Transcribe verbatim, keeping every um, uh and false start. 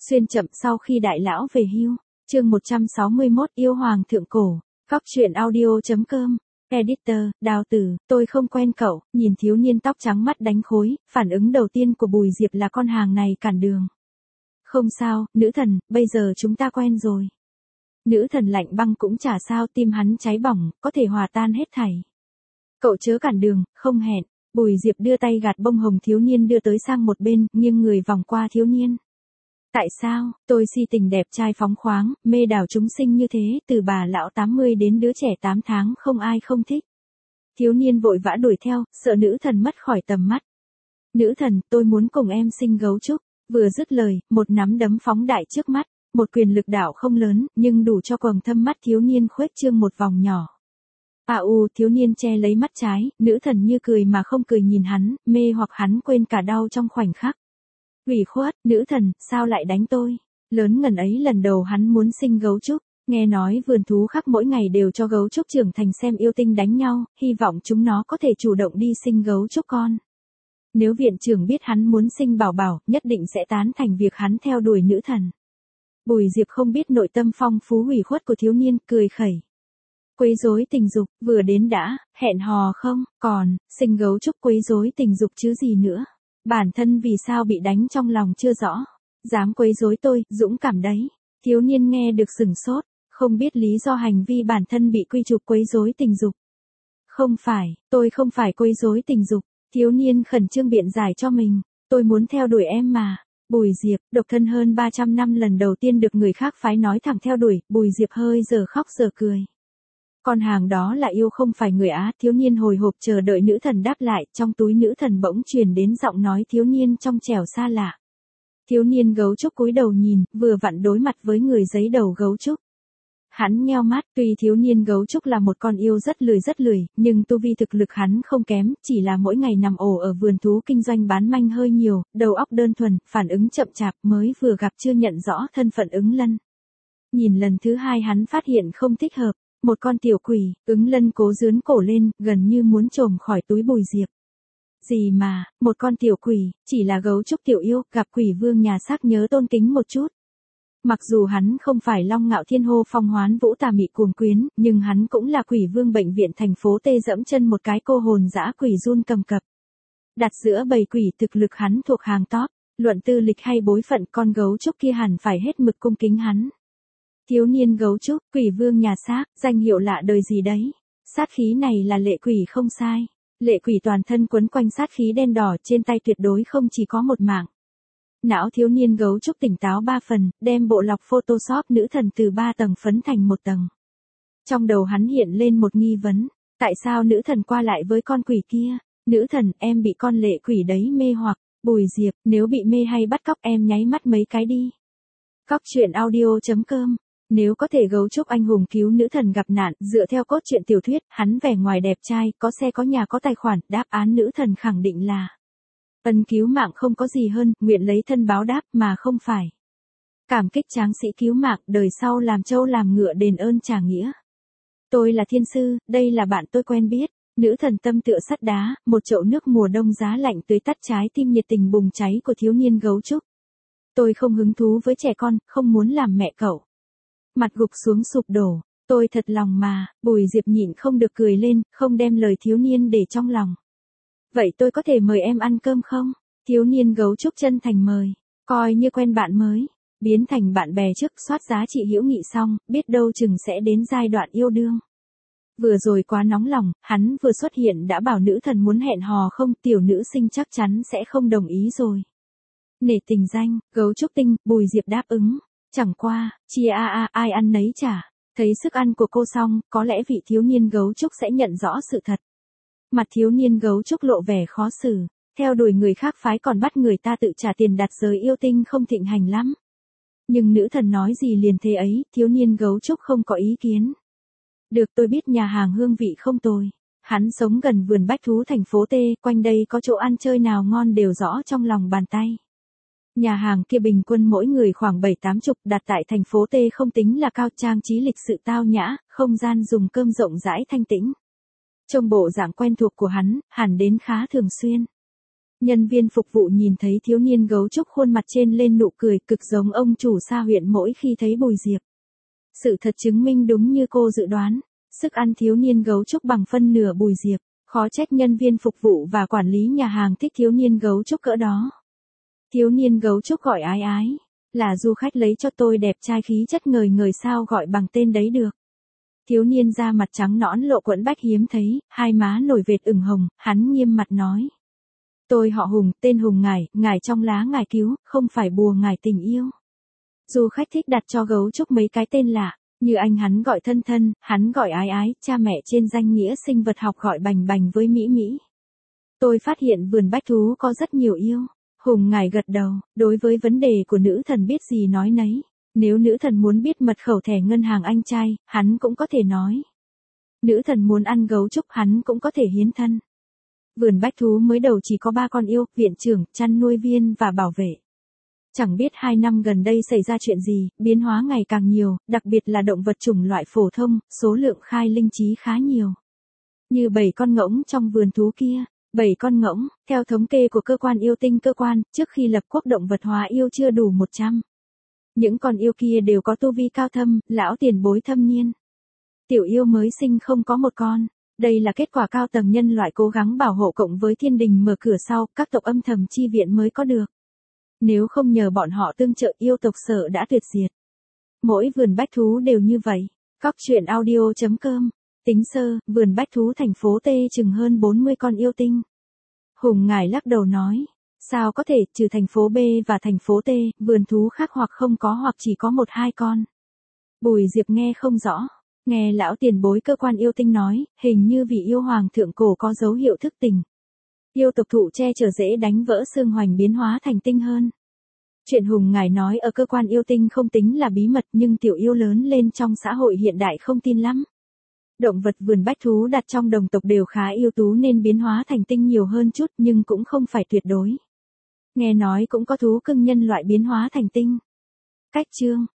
Xuyên chậm sau khi đại lão về hưu. Chương một trăm sáu mươi mốt yêu hoàng thượng cổ. Góc truyện audio chấm com. Editor, Đào Tử, tôi không quen cậu. Nhìn thiếu niên tóc trắng mắt đánh khối, phản ứng đầu tiên của Bùi Diệp là con hàng này cản đường. Không sao, nữ thần, bây giờ chúng ta quen rồi. Nữ thần lạnh băng cũng chả sao, tim hắn cháy bỏng, có thể hòa tan hết thảy. Cậu chớ cản đường, không hẹn. Bùi Diệp đưa tay gạt bông hồng thiếu niên đưa tới sang một bên, nghiêng người vòng qua thiếu niên. Tại sao, tôi si tình đẹp trai phóng khoáng, mê đảo chúng sinh như thế, từ bà lão tám mươi đến đứa trẻ tám tháng không ai không thích. Thiếu niên vội vã đuổi theo, sợ nữ thần mất khỏi tầm mắt. Nữ thần, tôi muốn cùng em sinh gấu trúc. Vừa dứt lời, một nắm đấm phóng đại trước mắt, một quyền lực đạo không lớn, nhưng đủ cho quầng thâm mắt thiếu niên khuếch trương một vòng nhỏ. À u, thiếu niên che lấy mắt trái, nữ thần như cười mà không cười nhìn hắn, mê hoặc hắn quên cả đau trong khoảnh khắc. Ủy khuất, nữ thần, sao lại đánh tôi? Lớn ngần ấy lần đầu hắn muốn sinh gấu trúc, nghe nói vườn thú khắp mỗi ngày đều cho gấu trúc trưởng thành xem yêu tinh đánh nhau, hy vọng chúng nó có thể chủ động đi sinh gấu trúc con. Nếu viện trưởng biết hắn muốn sinh bảo bảo, nhất định sẽ tán thành việc hắn theo đuổi nữ thần. Bùi Diệp không biết nội tâm phong phú ủy khuất của thiếu niên, cười khẩy. Quấy rối tình dục, vừa đến đã, hẹn hò không, còn, sinh gấu trúc quấy rối tình dục chứ gì nữa. Bản thân vì sao bị đánh trong lòng chưa rõ. Dám quấy rối tôi, dũng cảm đấy. Thiếu niên nghe được sửng sốt, không biết lý do hành vi bản thân bị quy chụp quấy rối tình dục. Không phải, tôi không phải quấy rối tình dục. Thiếu niên khẩn trương biện giải cho mình. Tôi muốn theo đuổi em mà. Bùi Diệp, độc thân hơn ba trăm năm lần đầu tiên được người khác phái nói thẳng theo đuổi, Bùi Diệp hơi giờ khóc giờ cười. Con hàng đó là yêu không phải người Á, thiếu niên hồi hộp chờ đợi nữ thần đáp lại, trong túi nữ thần bỗng truyền đến giọng nói thiếu niên trong trẻo xa lạ. Thiếu niên gấu trúc cúi đầu nhìn, vừa vặn đối mặt với người giấy đầu gấu trúc. Hắn nheo mắt, tuy thiếu niên gấu trúc là một con yêu rất lười rất lười, nhưng tu vi thực lực hắn không kém, chỉ là mỗi ngày nằm ổ ở vườn thú kinh doanh bán manh hơi nhiều, đầu óc đơn thuần, phản ứng chậm chạp, mới vừa gặp chưa nhận rõ thân phận Ứng Lân. Nhìn lần thứ hai hắn phát hiện không thích hợp. Một con tiểu quỷ, Ứng Lân cố dướn cổ lên, gần như muốn trồm khỏi túi Bùi Diệp. Gì mà, một con tiểu quỷ, chỉ là gấu trúc tiểu yêu, gặp quỷ vương nhà xác nhớ tôn kính một chút. Mặc dù hắn không phải Long Ngạo Thiên Hô Phong Hoán Vũ tà mị cuồng quyến, nhưng hắn cũng là quỷ vương bệnh viện thành phố Tê, dẫm chân một cái cô hồn dã quỷ run cầm cập. Đặt giữa bầy quỷ thực lực hắn thuộc hàng top, luận tư lịch hay bối phận, con gấu trúc kia hẳn phải hết mực cung kính hắn. Thiếu niên gấu trúc, quỷ vương nhà xác, danh hiệu lạ đời gì đấy. Sát khí này là lệ quỷ không sai. Lệ quỷ toàn thân quấn quanh sát khí đen đỏ, trên tay tuyệt đối không chỉ có một mạng. Não thiếu niên gấu trúc tỉnh táo ba phần, đem bộ lọc Photoshop nữ thần từ ba tầng phấn thành một tầng. Trong đầu hắn hiện lên một nghi vấn, tại sao nữ thần qua lại với con quỷ kia? Nữ thần, em bị con lệ quỷ đấy mê hoặc. Bùi Diệp, nếu bị mê hay bắt cóc em nháy mắt mấy cái đi. Góc truyện audio chấm com. Nếu có thể gấu trúc anh hùng cứu nữ thần gặp nạn, dựa theo cốt truyện tiểu thuyết, hắn vẻ ngoài đẹp trai, có xe có nhà có tài khoản, đáp án nữ thần khẳng định là ân cứu mạng không có gì hơn, nguyện lấy thân báo đáp mà không phải cảm kích tráng sĩ cứu mạng, đời sau làm trâu làm ngựa đền ơn trả nghĩa. Tôi là thiên sư, đây là bạn tôi quen biết. Nữ thần tâm tựa sắt đá, một chậu nước mùa đông giá lạnh tưới tắt trái tim nhiệt tình bùng cháy của thiếu niên gấu trúc. Tôi không hứng thú với trẻ con, không muốn làm mẹ cậu. Mặt gục xuống sụp đổ, tôi thật lòng mà. Bùi Diệp nhịn không được cười lên, không đem lời thiếu niên để trong lòng. Vậy tôi có thể mời em ăn cơm không? Thiếu niên gấu trúc chân thành mời, coi như quen bạn mới, biến thành bạn bè trước, soát giá trị hữu nghị xong, biết đâu chừng sẽ đến giai đoạn yêu đương. Vừa rồi quá nóng lòng, hắn vừa xuất hiện đã bảo nữ thần muốn hẹn hò không, tiểu nữ sinh chắc chắn sẽ không đồng ý rồi. Nể tình danh, gấu trúc tinh, Bùi Diệp đáp ứng. Chẳng qua, chia a a ai ăn nấy trả. Thấy sức ăn của cô xong, có lẽ vị thiếu niên gấu trúc sẽ nhận rõ sự thật. Mặt thiếu niên gấu trúc lộ vẻ khó xử, theo đuổi người khác phái còn bắt người ta tự trả tiền đặt giới yêu tinh không thịnh hành lắm. Nhưng nữ thần nói gì liền thế ấy, thiếu niên gấu trúc không có ý kiến. Được, tôi biết nhà hàng hương vị không tồi. Hắn sống gần vườn bách thú thành phố T, quanh đây có chỗ ăn chơi nào ngon đều rõ trong lòng bàn tay. Nhà hàng kia bình quân mỗi người khoảng bảy tám chục, đặt tại thành phố T không tính là cao, trang trí lịch sự tao nhã, không gian dùng cơm rộng rãi thanh tĩnh. Trong bộ dạng quen thuộc của hắn, hẳn đến khá thường xuyên. Nhân viên phục vụ nhìn thấy thiếu niên gấu trúc khuôn mặt trên lên nụ cười cực giống ông chủ Sa huyện mỗi khi thấy Bùi Diệp. Sự thật chứng minh đúng như cô dự đoán, sức ăn thiếu niên gấu trúc bằng phân nửa Bùi Diệp, khó trách nhân viên phục vụ và quản lý nhà hàng thích thiếu niên gấu trúc cỡ đó. Thiếu niên gấu trúc gọi ái ái, là du khách lấy cho tôi đẹp trai khí chất ngời ngời sao gọi bằng tên đấy được. Thiếu niên da mặt trắng nõn lộ quẫn bách hiếm thấy, hai má nổi vệt ửng hồng, hắn nghiêm mặt nói. Tôi họ Hùng, tên Hùng ngài, ngài trong lá ngài cứu, không phải bùa ngài tình yêu. Du khách thích đặt cho gấu trúc mấy cái tên lạ, như anh hắn gọi thân thân, hắn gọi ái ái, cha mẹ trên danh nghĩa sinh vật học gọi bành bành với Mỹ Mỹ. Tôi phát hiện vườn bách thú có rất nhiều yêu. Hùng ngài gật đầu, đối với vấn đề của nữ thần biết gì nói nấy. Nếu nữ thần muốn biết mật khẩu thẻ ngân hàng anh trai, hắn cũng có thể nói. Nữ thần muốn ăn gấu trúc hắn cũng có thể hiến thân. Vườn bách thú mới đầu chỉ có ba con yêu, viện trưởng, chăn nuôi viên và bảo vệ. Chẳng biết hai năm gần đây xảy ra chuyện gì, biến hóa ngày càng nhiều, đặc biệt là động vật chủng loại phổ thông, số lượng khai linh trí khá nhiều. Như bảy con ngỗng trong vườn thú kia. bảy con ngỗng, theo thống kê của cơ quan yêu tinh cơ quan, trước khi lập quốc động vật hóa yêu chưa đủ một trăm. Những con yêu kia đều có tu vi cao thâm, lão tiền bối thâm niên. Tiểu yêu mới sinh không có một con. Đây là kết quả cao tầng nhân loại cố gắng bảo hộ cộng với thiên đình mở cửa sau, các tộc âm thầm chi viện mới có được. Nếu không nhờ bọn họ tương trợ yêu tộc sợ đã tuyệt diệt. Mỗi vườn bách thú đều như vậy. Cóc truyện audio chấm com. Tính sơ, vườn bách thú thành phố T chừng hơn bốn mươi con yêu tinh. Hùng ngài lắc đầu nói. Sao có thể, trừ thành phố B và thành phố T, vườn thú khác hoặc không có hoặc chỉ có một hai con. Bùi Diệp nghe không rõ. Nghe lão tiền bối cơ quan yêu tinh nói, hình như vì yêu hoàng thượng cổ có dấu hiệu thức tỉnh. Yêu tộc thụ che chở dễ đánh vỡ xương hoành biến hóa thành tinh hơn. Chuyện Hùng ngài nói ở cơ quan yêu tinh không tính là bí mật nhưng tiểu yêu lớn lên trong xã hội hiện đại không tin lắm. Động vật vườn bách thú đặt trong đồng tộc đều khá ưu tú nên biến hóa thành tinh nhiều hơn chút nhưng cũng không phải tuyệt đối. Nghe nói cũng có thú cưng nhân loại biến hóa thành tinh. Cách chương